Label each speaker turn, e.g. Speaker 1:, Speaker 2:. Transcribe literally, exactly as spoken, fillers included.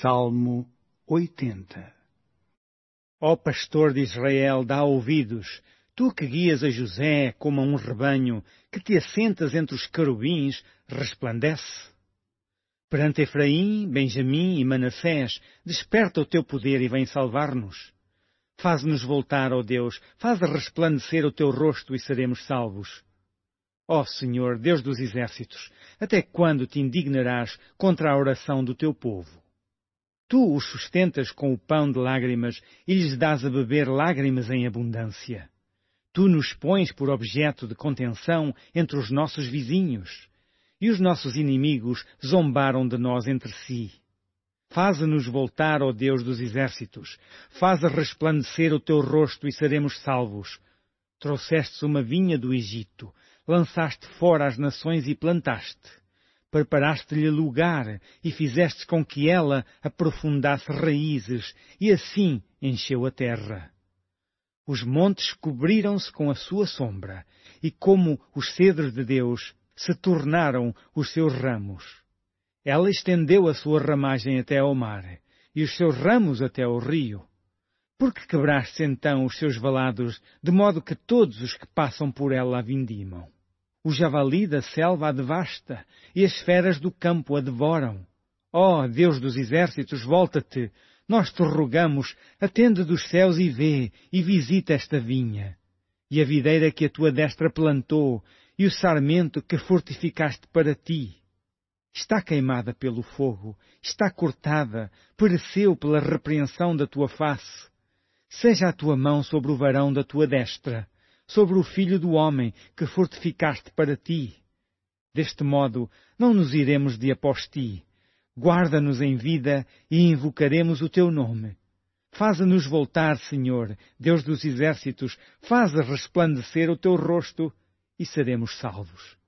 Speaker 1: Salmo oitenta.
Speaker 2: Ó pastor de Israel, dá ouvidos, tu que guias a José como a um rebanho, que te assentas entre os querubins, resplandece. Perante Efraim, Benjamim e Manassés, desperta o teu poder e vem salvar-nos. Faz-nos voltar, ó Deus, faz resplandecer o teu rosto e seremos salvos. Ó Senhor, Deus dos exércitos, até quando te indignarás contra a oração do teu povo? Tu os sustentas com o pão de lágrimas e lhes dás a beber lágrimas em abundância. Tu nos pões por objeto de contenção entre os nossos vizinhos, e os nossos inimigos zombaram de nós entre si. Faze-nos voltar, ó Deus dos exércitos, faze resplandecer o teu rosto e seremos salvos. Trouxestes uma vinha do Egito, lançaste fora as nações e plantaste. Preparaste-lhe lugar e fizeste com que ela aprofundasse raízes e assim encheu a terra. Os montes cobriram-se com a sua sombra e como os cedros de Deus se tornaram os seus ramos. Ela estendeu a sua ramagem até ao mar e os seus ramos até ao rio. Por que quebraste então os seus valados de modo que todos os que passam por ela a vindimam? O javali da selva a devasta, e as feras do campo a devoram. Ó Deus dos exércitos, volta-te, nós te rogamos, atende dos céus e vê, e visita esta vinha. E a videira que a tua destra plantou, e o sarmento que fortificaste para ti. Está queimada pelo fogo, está cortada, pereceu pela repreensão da tua face. Seja a tua mão sobre o varão da tua destra, sobre o filho do homem que fortificaste para ti. Deste modo, não nos iremos de após ti. Guarda-nos em vida e invocaremos o teu nome. Faze-nos voltar, Senhor, Deus dos exércitos, faze resplandecer o teu rosto e seremos salvos.